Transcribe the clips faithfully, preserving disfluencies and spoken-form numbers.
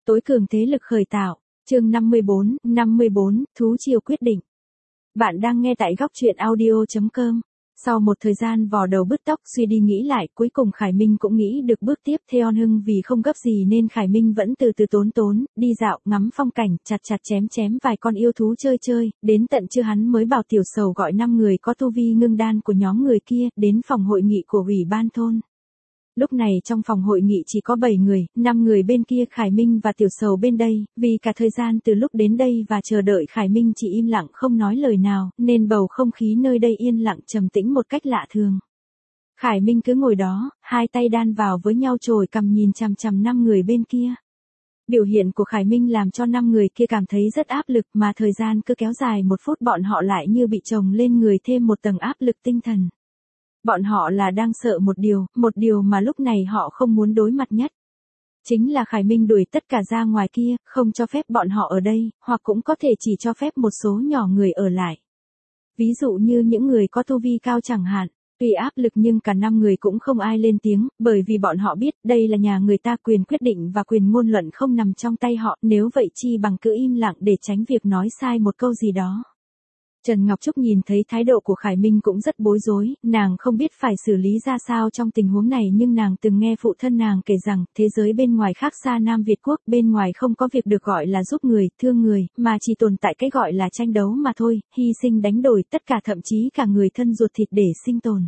Tối cường thế lực khởi tạo, chương năm mươi bốn, năm mươi bốn, thú triều quyết định. Bạn đang nghe tại góc truyện audio chấm com. Sau một thời gian vò đầu bứt tóc suy đi nghĩ lại, cuối cùng Khải Minh cũng nghĩ được bước tiếp. Theo Hưng vì không gấp gì nên Khải Minh vẫn từ từ tốn tốn, đi dạo, ngắm phong cảnh, chặt chặt chém chém vài con yêu thú chơi chơi, đến tận trưa hắn mới bảo Tiểu Sầu gọi năm người có tu vi ngưng đan của nhóm người kia, đến phòng hội nghị của ủy ban thôn. Lúc này trong phòng hội nghị chỉ có bảy người, năm người bên kia Khải Minh và Tiểu Sầu bên đây, vì cả thời gian từ lúc đến đây và chờ đợi Khải Minh chỉ im lặng không nói lời nào, nên bầu không khí nơi đây yên lặng trầm tĩnh một cách lạ thường. Khải Minh cứ ngồi đó, hai tay đan vào với nhau chổi cằm nhìn chằm chằm năm người bên kia. Biểu hiện của Khải Minh làm cho năm người kia cảm thấy rất áp lực, mà thời gian cứ kéo dài một phút bọn họ lại như bị chồng lên người thêm một tầng áp lực tinh thần. Bọn họ là đang sợ một điều, một điều mà lúc này họ không muốn đối mặt nhất. Chính là Khải Minh đuổi tất cả ra ngoài kia, không cho phép bọn họ ở đây, hoặc cũng có thể chỉ cho phép một số nhỏ người ở lại. Ví dụ như những người có tu vi cao chẳng hạn. Tuy áp lực nhưng cả năm người cũng không ai lên tiếng, bởi vì bọn họ biết đây là nhà người ta, quyền quyết định và quyền ngôn luận không nằm trong tay họ, nếu vậy chi bằng cứ im lặng để tránh việc nói sai một câu gì đó. Trần Ngọc Trúc nhìn thấy thái độ của Khải Minh cũng rất bối rối, nàng không biết phải xử lý ra sao trong tình huống này, nhưng nàng từng nghe phụ thân nàng kể rằng, thế giới bên ngoài khác xa Nam Việt Quốc, bên ngoài không có việc được gọi là giúp người, thương người, mà chỉ tồn tại cái gọi là tranh đấu mà thôi, hy sinh đánh đổi tất cả, thậm chí cả người thân ruột thịt để sinh tồn.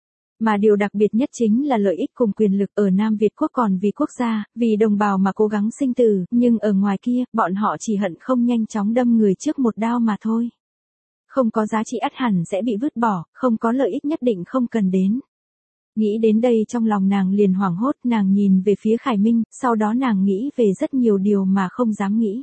Mà điều đặc biệt nhất chính là lợi ích cùng quyền lực. Ở Nam Việt Quốc còn vì quốc gia, vì đồng bào mà cố gắng sinh tử, nhưng ở ngoài kia, bọn họ chỉ hận không nhanh chóng đâm người trước một đao mà thôi. Không có giá trị ắt hẳn sẽ bị vứt bỏ, không có lợi ích nhất định không cần đến. Nghĩ đến đây trong lòng nàng liền hoảng hốt, nàng nhìn về phía Khải Minh, sau đó nàng nghĩ về rất nhiều điều mà không dám nghĩ.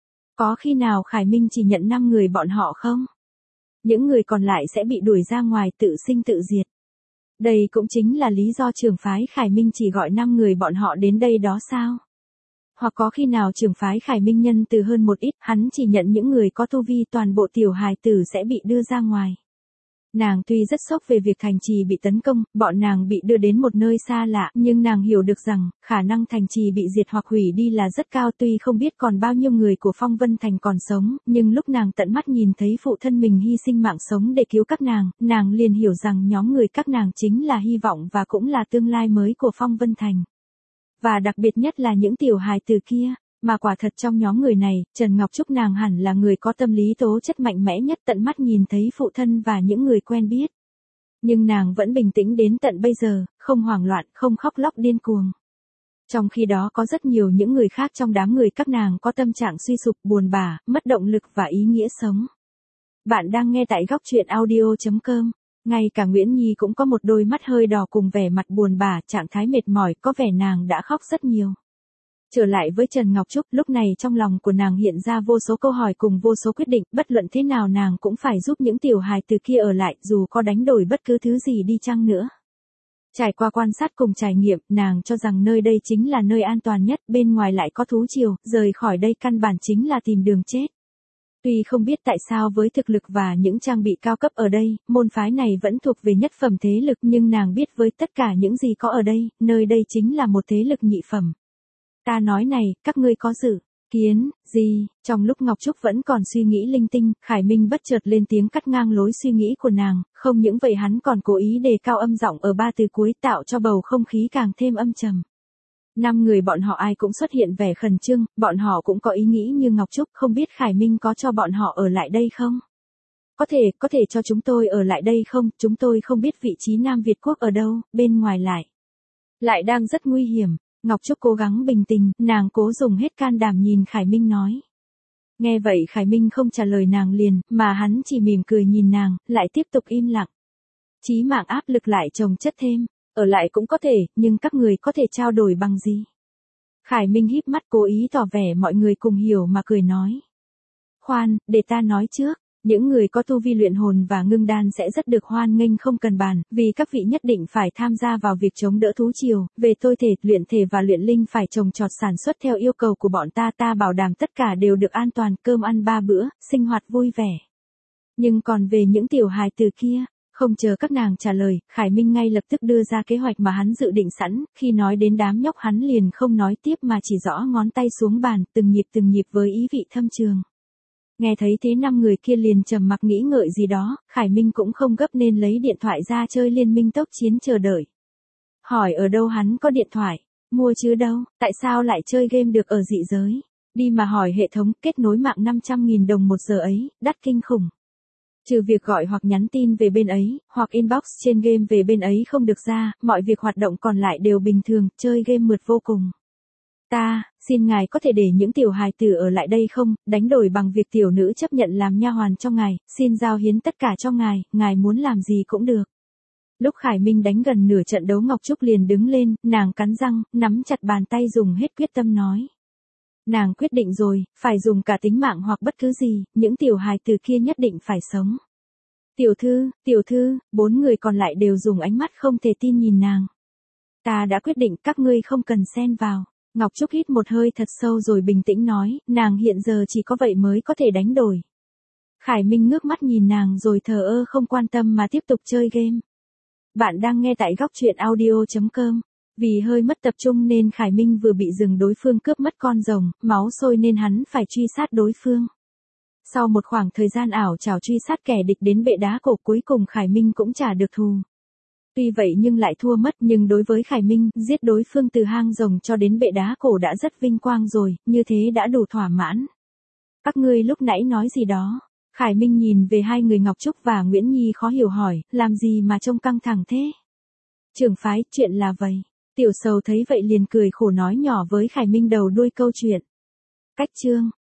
Có khi nào Khải Minh chỉ nhận năm người bọn họ không? Những người còn lại sẽ bị đuổi ra ngoài tự sinh tự diệt. Đây cũng chính là lý do trưởng phái Khải Minh chỉ gọi năm người bọn họ đến đây đó sao? Hoặc có khi nào trưởng phái Khải Minh nhân từ hơn một ít, hắn chỉ nhận những người có tu vi, toàn bộ tiểu hài tử sẽ bị đưa ra ngoài. Nàng tuy rất sốc về việc thành trì bị tấn công, bọn nàng bị đưa đến một nơi xa lạ, nhưng nàng hiểu được rằng, khả năng thành trì bị diệt hoặc hủy đi là rất cao. Tuy không biết còn bao nhiêu người của Phong Vân Thành còn sống, nhưng lúc nàng tận mắt nhìn thấy phụ thân mình hy sinh mạng sống để cứu các nàng, nàng liền hiểu rằng nhóm người các nàng chính là hy vọng và cũng là tương lai mới của Phong Vân Thành. Và đặc biệt nhất là những tiểu hài tử kia, mà quả thật trong nhóm người này, Trần Ngọc Trúc nàng hẳn là người có tâm lý tố chất mạnh mẽ nhất, tận mắt nhìn thấy phụ thân và những người quen biết. Nhưng nàng vẫn bình tĩnh đến tận bây giờ, không hoảng loạn, không khóc lóc điên cuồng. Trong khi đó có rất nhiều những người khác trong đám người các nàng có tâm trạng suy sụp, buồn bã, mất động lực và ý nghĩa sống. Bạn đang nghe tại góc truyện audio chấm com. Ngay cả Nguyễn Nhi cũng có một đôi mắt hơi đỏ cùng vẻ mặt buồn bã, trạng thái mệt mỏi, có vẻ nàng đã khóc rất nhiều. Trở lại với Trần Ngọc Trúc, lúc này trong lòng của nàng hiện ra vô số câu hỏi cùng vô số quyết định, bất luận thế nào nàng cũng phải giúp những tiểu hài từ kia ở lại, dù có đánh đổi bất cứ thứ gì đi chăng nữa. Trải qua quan sát cùng trải nghiệm, nàng cho rằng nơi đây chính là nơi an toàn nhất, bên ngoài lại có thú triều, rời khỏi đây căn bản chính là tìm đường chết. Tuy không biết tại sao với thực lực và những trang bị cao cấp ở đây, môn phái này vẫn thuộc về nhất phẩm thế lực, nhưng nàng biết với tất cả những gì có ở đây, nơi đây chính là một thế lực nhị phẩm. Ta nói này, các ngươi có dự kiến gì? Trong lúc Ngọc Trúc vẫn còn suy nghĩ linh tinh, Khải Minh bất chợt lên tiếng cắt ngang lối suy nghĩ của nàng, không những vậy hắn còn cố ý đề cao âm giọng ở ba từ cuối, tạo cho bầu không khí càng thêm âm trầm. Năm người bọn họ ai cũng xuất hiện vẻ khẩn trương, bọn họ cũng có ý nghĩ như Ngọc Trúc, không biết Khải Minh có cho bọn họ ở lại đây không? Có thể, có thể cho chúng tôi ở lại đây không? Chúng tôi không biết vị trí Nam Việt Quốc ở đâu, bên ngoài lại. Lại đang rất nguy hiểm. Ngọc Trúc cố gắng bình tĩnh, nàng cố dùng hết can đảm nhìn Khải Minh nói. Nghe vậy Khải Minh không trả lời nàng liền, mà hắn chỉ mỉm cười nhìn nàng, lại tiếp tục im lặng. Chí mạng áp lực lại chồng chất thêm. Ở lại cũng có thể, nhưng các người có thể trao đổi bằng gì? Khải Minh híp mắt cố ý tỏ vẻ mọi người cùng hiểu mà cười nói. Khoan, để ta nói trước, những người có tu vi luyện hồn và ngưng đan sẽ rất được hoan nghênh không cần bàn, vì các vị nhất định phải tham gia vào việc chống đỡ thú triều, về tôi thể, luyện thể và luyện linh phải trồng trọt sản xuất theo yêu cầu của bọn ta, ta bảo đảm tất cả đều được an toàn, cơm ăn ba bữa, sinh hoạt vui vẻ. Nhưng còn về những tiểu hài từ kia, Không chờ các nàng trả lời, Khải Minh ngay lập tức đưa ra kế hoạch mà hắn dự định sẵn, khi nói đến đám nhóc hắn liền không nói tiếp mà chỉ gõ ngón tay xuống bàn, từng nhịp từng nhịp với ý vị thâm trường. Nghe thấy thế năm người kia liền trầm mặc nghĩ ngợi gì đó, Khải Minh cũng không gấp nên lấy điện thoại ra chơi liên minh tốc chiến chờ đợi. Hỏi ở đâu hắn có điện thoại, mua chứ đâu, tại sao lại chơi game được ở dị giới, đi mà hỏi hệ thống kết nối mạng năm trăm nghìn đồng một giờ ấy, đắt kinh khủng. Trừ việc gọi hoặc nhắn tin về bên ấy, hoặc inbox trên game về bên ấy không được ra, mọi việc hoạt động còn lại đều bình thường, chơi game mượt vô cùng. Ta, xin ngài có thể để những tiểu hài tử ở lại đây không, đánh đổi bằng việc tiểu nữ chấp nhận làm nha hoàn cho ngài, xin giao hiến tất cả cho ngài, ngài muốn làm gì cũng được. Lúc Khải Minh đánh gần nửa trận đấu Ngọc Trúc liền đứng lên, nàng cắn răng, nắm chặt bàn tay dùng hết quyết tâm nói. Nàng quyết định rồi, phải dùng cả tính mạng hoặc bất cứ gì, những tiểu hài tử kia nhất định phải sống. Tiểu thư, tiểu thư, bốn người còn lại đều dùng ánh mắt không thể tin nhìn nàng. Ta đã quyết định các ngươi không cần xen vào. Ngọc Trúc hít một hơi thật sâu rồi bình tĩnh nói, nàng hiện giờ chỉ có vậy mới có thể đánh đổi. Khải Minh ngước mắt nhìn nàng rồi thờ ơ không quan tâm mà tiếp tục chơi game. Bạn đang nghe tại góc truyện audio chấm com. Vì hơi mất tập trung nên Khải Minh vừa bị rừng đối phương cướp mất con rồng, máu sôi nên hắn phải truy sát đối phương. Sau một khoảng thời gian ảo trảo truy sát kẻ địch đến bệ đá cổ cuối cùng Khải Minh cũng trả được thù. Tuy vậy nhưng lại thua mất, nhưng đối với Khải Minh, giết đối phương từ hang rồng cho đến bệ đá cổ đã rất vinh quang rồi, như thế đã đủ thỏa mãn. Các ngươi lúc nãy nói gì đó? Khải Minh nhìn về hai người Ngọc Trúc và Nguyễn Nhi khó hiểu hỏi, làm gì mà trông căng thẳng thế? Trưởng phái, chuyện là vậy. Tiểu Sầu thấy vậy liền cười khổ nói nhỏ với Khải Minh đầu đuôi câu chuyện. Cách chương